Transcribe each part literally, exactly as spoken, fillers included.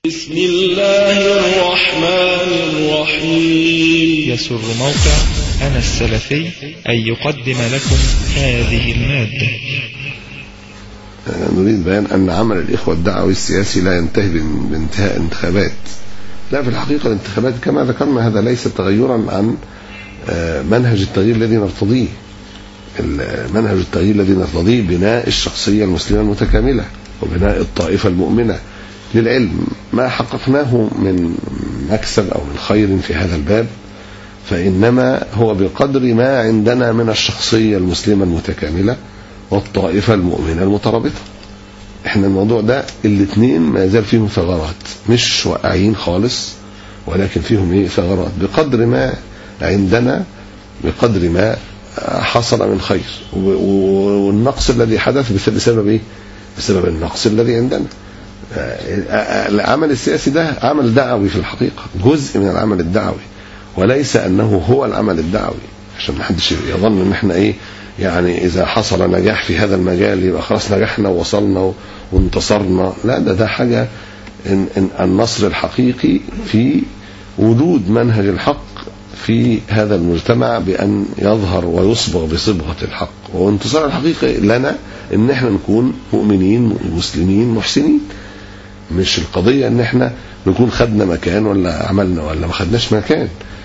بسم الله الرحمن الرحيم. يسر موقع أنا السلفي أن يقدم لكم هذه المادة. نريد بيان أن عمل الإخوة الدعوي السياسي لا ينتهي بانتهاء انتخابات. لا، في الحقيقة الانتخابات كما ذكرنا هذا ليس تغيرا عن منهج التغيير الذي نرتضيه. منهج التغيير الذي نرتضيه بناء الشخصية المسلمة المتكاملة وبناء الطائفة المؤمنة للعلم. ما حققناه من مكسب أو من خير في هذا الباب فإنما هو بقدر ما عندنا من الشخصية المسلمة المتكاملة والطائفة المؤمنة المترابطة. احنا الموضوع ده الاثنين ما يزال فيهم ثغرات، مش واقعين خالص، ولكن فيهم ايه ثغرات بقدر ما عندنا، بقدر ما حصل من خير، والنقص الذي حدث بسبب ايه بسبب النقص الذي عندنا. العمل السياسي ده عمل دعوي في الحقيقة، جزء من العمل الدعوي، وليس أنه هو العمل الدعوي، عشان ما حدش يظن ان احنا ايه يعني اذا حصل نجاح في هذا المجال يبقى خلاص نجحنا ووصلنا وانتصرنا. لا، ده ده حاجة إن إن النصر الحقيقي في وجود منهج الحق في هذا المجتمع بأن يظهر ويصبغ بصبغة الحق، وانتصار الحقيقي لنا ان احنا نكون مؤمنين مسلمين محسنين. مش القضية ان احنا نكون خدنا مكان ولا عملنا ولا ما خدناش مكان.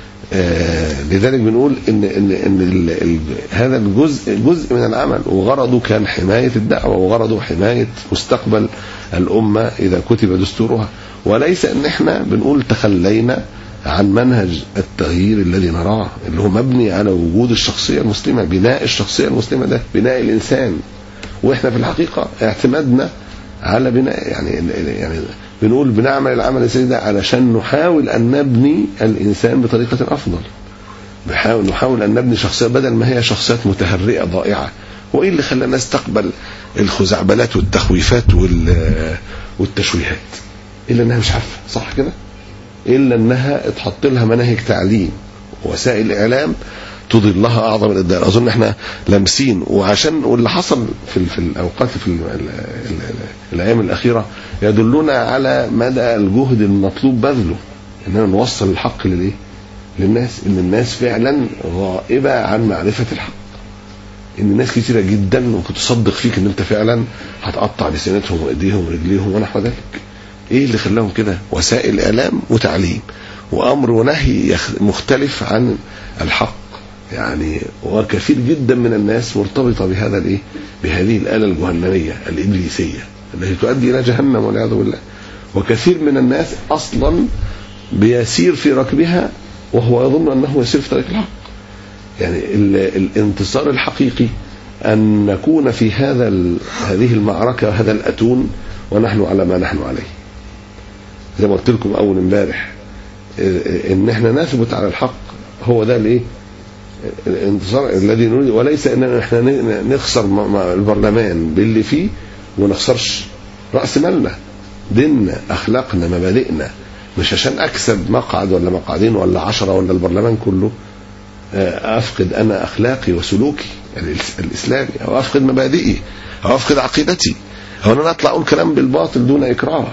آه لذلك بنقول ان ان ان ال ال هذا الجزء جزء من العمل، وغرضه كان حماية الدعوة، وغرضه حماية مستقبل الأمة إذا كتب دستورها، وليس ان احنا بنقول تخلينا عن منهج التغيير الذي نراه اللي هو مبني على وجود الشخصية المسلمة، بناء الشخصية المسلمة ده بناء الإنسان. واحنا في الحقيقة اعتمدنا على بناء يعني يعني بنقول بنعمل العمل السياسي ده علشان نحاول أن نبني الإنسان بطريقة أفضل، بنحاول نحاول أن نبني شخصية بدل ما هي شخصيات متهرئة ضائعة. وإيه اللي خلى الناس تقبل الخزعبلات والتخويفات والتشويهات؟ إلا أنها مش عارفة صح كده، إلا أنها اتحط لها مناهج تعليم ووسائل إعلام تضلها أعظم الإضلال. أظن إحنا لامسين، وعشان واللي حصل في في الأوقات في ال ال ال الأيام الأخيرة يدلنا على مدى الجهد المطلوب بذله إننا نوصل الحق للإيه للناس. إن الناس فعلا غائبة عن معرفة الحق، إن الناس كثيرة جدا ممكن تصدق فيك إن أنت فعلا هتقطع لسانتهم وإيديهم ورجليهم ونحو ذلك. إيه اللي خلاهم كده؟ وسائل إعلام وتعليم وأمر ونهي مختلف عن الحق يعني. وكثير جدا من الناس مرتبطة بهذا الايه بهذه الآلة الجهنمية الإبليسية التي تؤدي إلى جهنم والعياذ بالله. وكثير من الناس أصلا بيسير في ركبها وهو يظن أنه يسير في طريق الحق. يعني الانتصار الحقيقي أن نكون في هذا هذه المعركة هذا الأتون ونحن على ما نحن عليه. زي ما قلت لكم أول امبارح إن احنا نثبت على الحق، هو ده الايه الانتصار الذي نريد، وليس اننا احنا نخسر البرلمان باللي فيه ونخسرش رأس مالنا، ديننا، اخلاقنا، مبادئنا. مش عشان اكسب مقعد ولا مقعدين ولا عشرة ولا البرلمان كله افقد انا اخلاقي وسلوكي الاسلامي، او افقد مبادئي، او افقد عقيدتي، او انا اطلع اقول كلام بالباطل دون اكراه.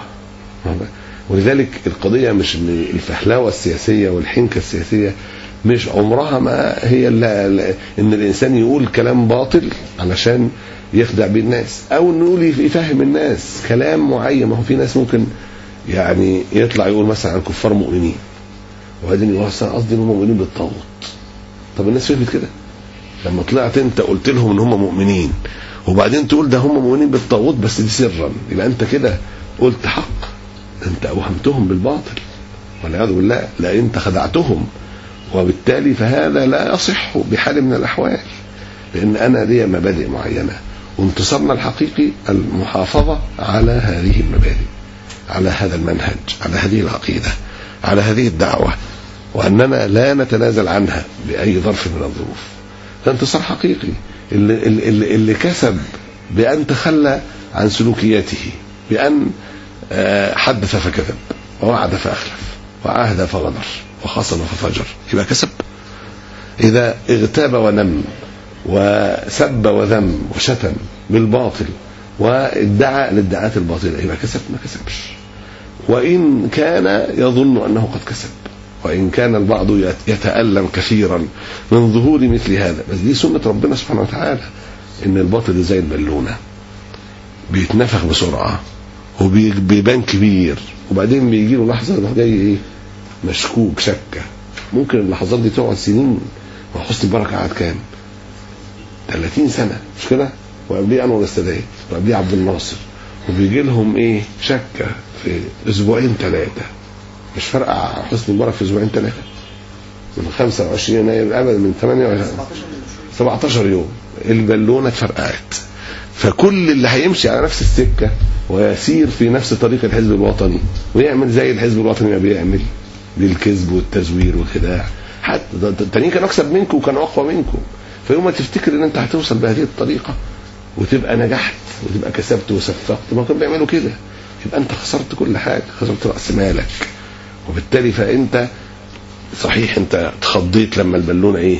ولذلك القضية مش ان الفهلاوة السياسية والحنكة السياسية مش عمرها ما هي اللي ان الانسان يقول كلام باطل علشان يخدع بيه الناس، او انه يقول يفهم الناس كلام معين. ما هو في ناس ممكن يعني يطلع يقول مثلا عن كفار مؤمنين وبعدين يقول قصدي انهم مؤمنين بالطاغوت. طب الناس فهمت كده لما طلعت انت قلت لهم ان هم مؤمنين وبعدين تقول ده هم مؤمنين بالطاغوت بس دي سرا، يبقى انت كده قلت حق، انت اوهمتهم بالباطل والعياذ بالله، لا انت خدعتهم. وبالتالي فهذا لا يصح بحال من الأحوال، لأن أنا لي مبادئ معينة، وانتصارنا الحقيقي المحافظة على هذه المبادئ، على هذا المنهج، على هذه العقيدة، على هذه الدعوة، وأننا لا نتنازل عنها بأي ظرف من الظروف. ده انتصار حقيقي اللي, اللي, اللي كسب بأن تخلى عن سلوكياته، بأن حدث فكذب ووعد فأخلف وعاهد فغدر وخصم ففجر، يبقى كسب. إذا اغتاب ونم وسب وذم وشتم بالباطل وادعى الادعاءات الباطلة يبقى كسب؟ ما كسبش. وإن كان يظن أنه قد كسب، وإن كان البعض يتألم كثيرا من ظهور مثل هذا. بس دي سنة ربنا سبحانه وتعالى، إن الباطل زي البالونة بيتنفخ بسرعة وبيبان كبير، وبعدين بيجي له لحظة يروح جاي إيه مشكوك شكة. ممكن اللحظات دي تقعد سنين. وحسن البركة قعد كام؟ ثلاثين سنة مش كده؟ وقبليه أنور السادات وقبليه عبد الناصر، وبيجي لهم إيه شكة في أسبوعين ثلاثة. مش فرقع حسن مبارك في أسبوعين ثلاثة من خمسة وعشرين يناير أبدا، من ثمانية وعشرين سبعتاشر يوم البالونة اتفرقعت. فكل اللي هيمشي على نفس السكة ويسير في نفس طريق الحزب الوطني ويعمل زي الحزب الوطني ما بيعمل بالكذب والتزوير والخداع، حتى التانيين كانوا أكثر منكم وكانوا أقوى منكم. فيوم ما تفتكر ان انت هتوصل بهذه الطريقة وتبقى نجحت وتبقى كسبت وصفقت، ما كانوا بيعملوا كده، يبقى انت خسرت كل حاجة، خسرت رأس مالك. وبالتالي فانت صحيح انت اتخضيت لما البالونة ايه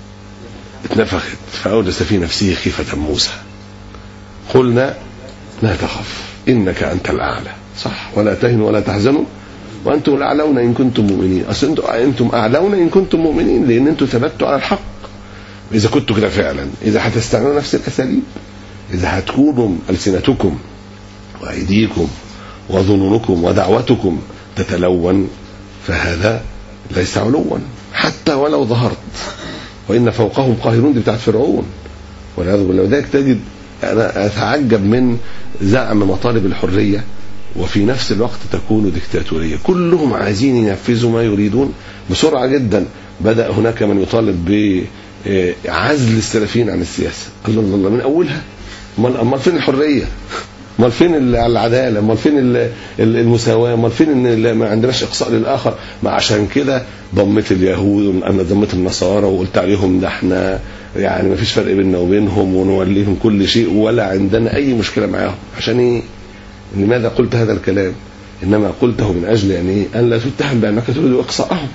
اتنفخت، فأوجس في نفسه خيفة موسى. قلنا لا تخف انك انت الاعلى، صح، ولا تهنوا ولا تحزنوا وانتم الاعلون ان كنتم مؤمنين. اصل انتم انتم اعلون ان كنتم مؤمنين، لان انتم ثبتوا على الحق. إذا كنتوا كده فعلا، إذا هتستعملوا نفس الأساليب، إذا هتكونوا ألسنتكم وأيديكم وظنونكم ودعوتكم تتلون، فهذا ليس علوا حتى ولو ظهرت. وإن فوقهم قاهرون، دي بتاعت فرعون والعياذ بالله. وذلك تجد أنا أتعجب من زعم مطالب الحرية وفي نفس الوقت تكون ديكتاتورية. كلهم عايزين ينفذوا ما يريدون بسرعة جدا. بدأ هناك من يطالب ب عزل السلفيين عن السياسة. الله الله من أولها. امال فين الحرية؟ امال فين العدالة؟ امال فين المساواة؟ امال فين ان ما عندناش إقصاء للآخر؟ ما عشان كده ضمت اليهود، أنا ضمت النصارى وقلت عليهم ده احنا يعني ما فيش فرق بيننا وبينهم ونوليهم كل شيء ولا عندنا أي مشكلة معاهم. عشان ايه؟ لماذا قلت هذا الكلام؟ إنما قلته من أجل يعني أن لا تتهم بأنك تريد إقصاءهم،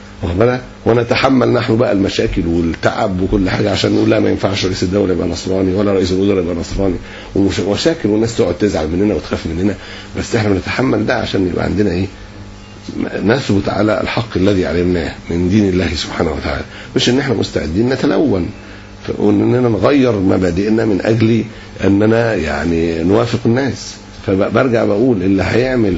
ونتحمل نحن بقى المشاكل والتعب وكل حاجة عشان نقول لا ما ينفعش رئيس الدولة يبقى نصراني ولا رئيس الوزراء يبقى نصراني ومشاكل، والناس تقعد تزعل مننا وتخاف مننا. بس احنا بنتحمل ده عشان يبقى عندنا ايه نثبت على الحق الذي علمناه من دين الله سبحانه وتعالى، مش ان احنا مستعدين نتلون واننا نغير مبادئنا من اجل اننا يعني نوافق الناس. فبرجع بقول اللي هيعمل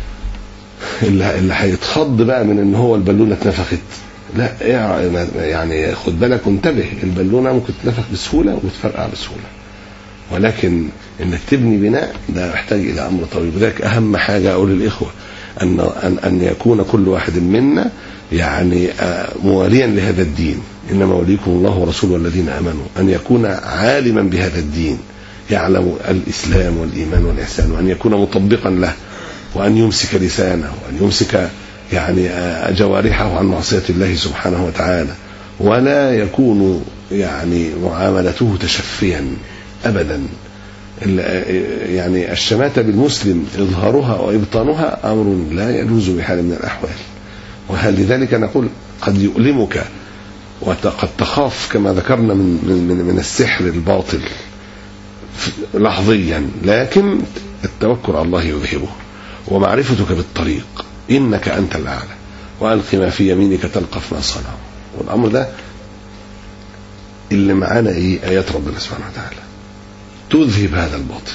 اللي اللي هيتخض بقى من ان هو البالونه اتنفخت، لا يعني خد بالك وانتبه، البالونه ممكن تتنفخ بسهوله وتفرقع بسهوله، ولكن انك تبني بناء ده يحتاج الى امر طويل. وذلك اهم حاجه اقول للاخوه ان ان ان يكون كل واحد منا يعني مواليا لهذا الدين، انما وليكم الله ورسوله والذين امنوا، ان يكون عالما بهذا الدين يعلم الاسلام والايمان والاحسان، وان يكون مطبقا له، وأن يمسك لسانه، وأن يمسك يعني جوارحه عن معصية الله سبحانه وتعالى، ولا يكون يعني معاملته تشفيا أبدا. يعني الشماتة بالمسلم إظهارها وإبطانها أمر لا يجوز بحال من الأحوال. وهل لذلك نقول قد يؤلمك وقد تخاف كما ذكرنا من, من, من السحر الباطل لحظيا، لكن التوكل على الله يذهبه ومعرفتك بالطريق، إنك أنت الأعلى، وألق ما في يمينك تلقف ما صنعوا. والأمر ده اللي معانا إيه؟ آيات ربنا سبحانه وتعالى تذهب هذا الباطل.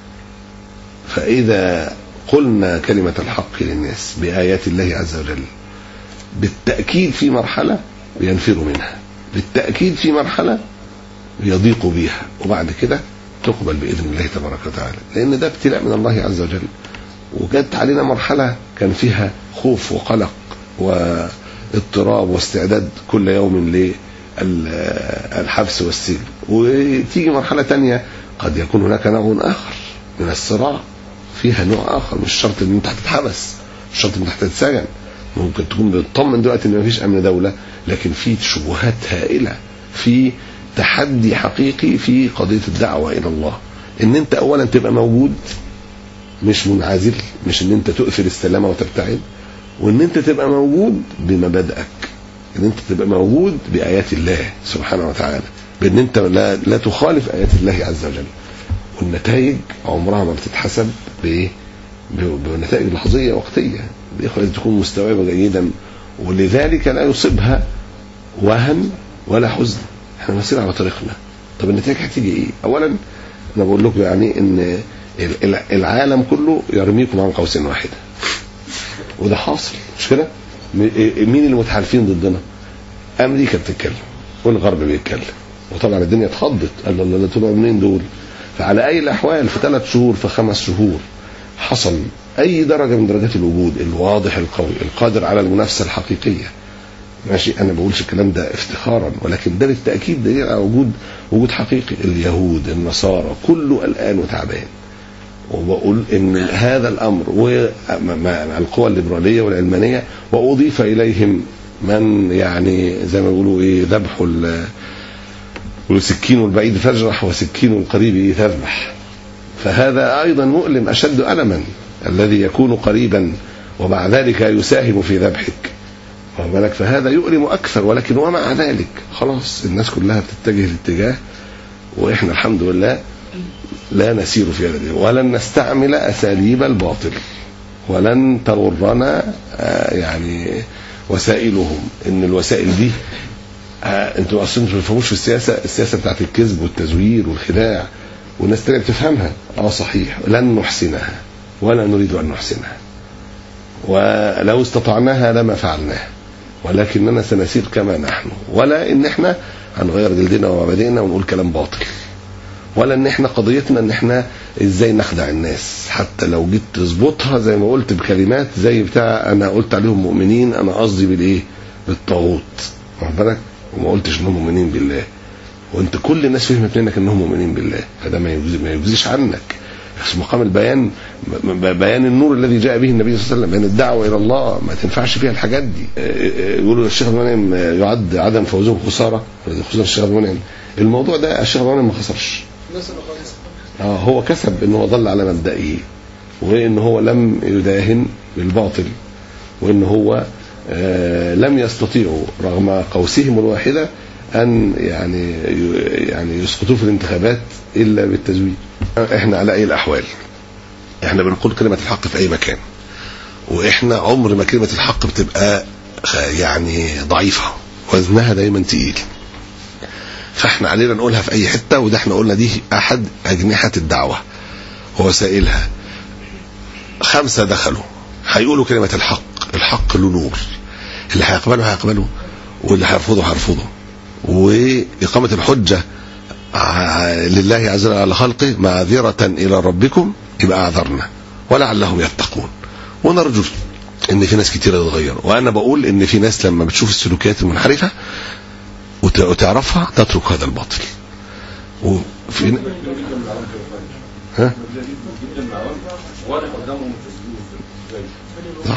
فإذا قلنا كلمة الحق للناس بآيات الله عز وجل، بالتأكيد في مرحلة ينفروا منها، بالتأكيد في مرحلة يضيقوا بها، وبعد كده تقبل بإذن الله تبارك وتعالى، لأن ده ابتلاء من الله عز وجل. وجدت علينا مرحلة كان فيها خوف وقلق واضطراب واستعداد كل يوم للحبس والسجن، وتيجي مرحلة تانية قد يكون هناك نوع آخر من الصراع، فيها نوع آخر، مش شرط ان انت هتتحبس، مش شرط ان انت هتتسجن، ممكن تكون بتطمن دلوقتي ان مفيش امن دولة، لكن في شبهات هائلة، في تحدي حقيقي في قضية الدعوة الى الله، ان انت اولا تبقى موجود مش منعزل، مش ان انت تؤثر السلامة وتبتعد، وان انت تبقى موجود بمبادئك، ان انت تبقى موجود بآيات الله سبحانه وتعالى، بان انت لا, لا تخالف آيات الله عز وجل. والنتائج عمرها ما بتتحسب بايه؟ بنتائج لحظية وقتية. الإخوة لازم تكون مستوعبة جيدا، ولذلك لا يصيبها وهن ولا حزن. احنا نسير على طريقنا. طب النتائج هتيجي ايه؟ اولا انا بقول لكم يعني ان العالم كله يرميكم عن قوس واحدة، وده حاصل مش كده؟ مين اللي متحالفين ضدنا؟ امريكا بتتكلم والغرب بيتكلم، وطبعا الدنيا اتخضت، قال الله لا طلعوا منين دول؟ فعلى اي الاحوال في ثلاث شهور في خمس شهور حصل اي درجه من درجات الوجود الواضح القوي القادر على المنافسه الحقيقيه. ماشي، انا بقولش الكلام ده افتخارا، ولكن ده بالتاكيد دليل على وجود وجود حقيقي. اليهود النصارى كله قلقان وتعبان، وبقول ان هذا الامر ومع القوى الليبراليه والعلمانيه واضيف اليهم من يعني زي ما بيقولوا ايه ذبحوا والسكين البعيد تجرح وسكين القريب تذبح، فهذا ايضا مؤلم اشد الما، الذي يكون قريبا ومع ذلك يساهم في ذبحك، بالك؟ فهذا يؤلم اكثر، ولكن ومع ذلك خلاص الناس كلها بتتجه الاتجاه، واحنا الحمد لله لا نسير في هذا، ولن نستعمل اساليب الباطل، ولن تغرنا يعني وسائلهم. ان الوسائل دي انتوا اصلا ما بتفهموش في السياسه، السياسه بتاعت الكذب والتزوير والخداع، والناس تانية بتفهمها. اه صحيح، لن نحسنها ولا نريد ان نحسنها، ولو استطعناها لما فعلناها، ولكننا سنسير كما نحن، ولا ان احنا هنغير جلدنا ومبادئنا ونقول كلام باطل، ولا ان احنا قضيتنا ان احنا ازاي نخدع الناس. حتى لو جيت تظبطها زي ما قلت بكلمات زي بتاع انا قلت عليهم مؤمنين، انا قصدي بالايه؟ بالطاغوت، واخد بالك؟ وما قلتش انهم مؤمنين بالله، وانت كل الناس فهمت منك انهم مؤمنين بالله، فده ما يجوز ما يجوزش عنك. بس مقام البيان، بيان النور الذي جاء به النبي صلى الله عليه وسلم، بيان الدعوه الى الله، ما تنفعش فيها الحاجات دي. يقولوا الشيخ المنعم يعد عدم فوزهم خساره، خصوصا الشيخ المنعم. الموضوع ده الشيخ المنعم ما خسرش، اه هو كسب انه ضل على مبدئه، وان هو لم يداهن بالباطل، وان هو آه لم يستطيعوا رغم قوسهم الواحده ان يعني يعني يسقطوا في الانتخابات الا بالتزوير. احنا على اي الاحوال احنا بنقول كلمه الحق في اي مكان، واحنا عمر ما كلمه الحق بتبقى يعني ضعيفه، وزنها دايما تقيل، فاحنا علينا نقولها في اي حته. وده احنا قلنا دي احد اجنحه الدعوه ووسائلها. خمسه دخلوا هيقولوا كلمه الحق، الحق له نور، اللي هيقبله هيقبله واللي هيرفضه هيرفضه، واقامه الحجه لله عز وجل على خلقه معذره الى ربكم، يبقى اعذرنا ولعلهم يتقون. ونرجو ان في ناس كتير تتغير، وانا بقول ان في ناس لما بتشوف السلوكيات المنحرفه وتعرفها تترك هذا الباطل. وفي ها صح.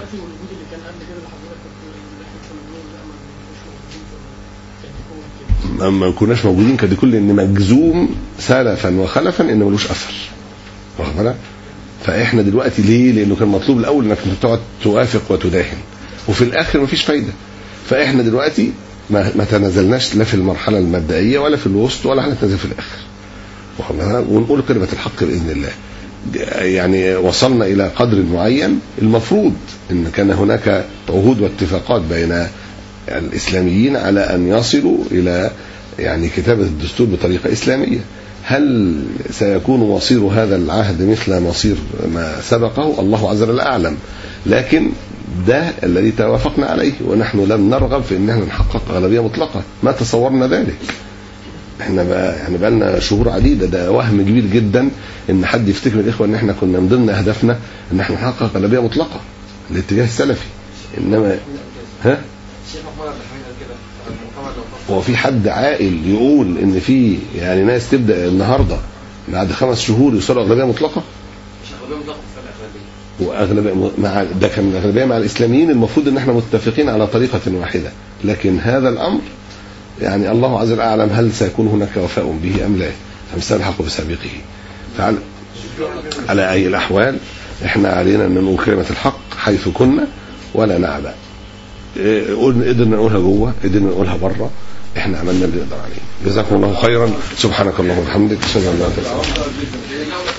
ما كناش موجودين كده كل ان مجزوم سلفا وخلفا ان ملوش اثر، واخد بالك؟ فاحنا دلوقتي ليه؟ لانه كان مطلوب الاول انك تقعد توافق وتداهن، وفي الاخر مفيش فايده. فاحنا دلوقتي ما, ما تنازلناش لا في المرحله المبدئيه ولا في الوسط ولا هنتنازل في الاخر، ونقول كلمه الحق باذن الله. يعني وصلنا الى قدر معين، المفروض ان كان هناك عهود واتفاقات بين الاسلاميين على ان يصلوا الى يعني كتابه الدستور بطريقه اسلاميه. هل سيكون مصير هذا العهد مثل مصير ما سبقه؟ الله عز وجل اعلم، لكن ده الذي توافقنا عليه، ونحن لم نرغب في ان احنا نحقق اغلبيه مطلقه، ما تصورنا ذلك. احنا بقى يعني بقى لنا شهور عديده، ده وهم كبير جدا ان حد يفتكر الاخوه ان احنا كنا من ضمن اهدافنا ان احنا نحقق اغلبيه مطلقه الاتجاه السلفي. انما ها هو في حد عاقل يقول ان في يعني ناس تبدا النهارده بعد خمس شهور يوصلوا اغلبيه مطلقه؟ مش اغلبيه مطلقه في الاغلبيه، واغلبيه مع ده كان الاغلبيه مع الاسلاميين، المفروض ان احنا متفقين على طريقه واحده، لكن هذا الامر يعني الله عز وجل اعلم هل سيكون هناك وفاء به ام لا، فمستلحق بسابقه. فعلى على اي الاحوال احنا علينا ان نقول كلمه الحق حيث كنا ولا نعبأ. قدرنا نقولها جوه، قدرنا نقولها بره، احنا عملنا اللي نقدر عليه. جزاكم الله خيرا. سبحانك اللهم وبحمدك، اشهد ان لا اله الا انت.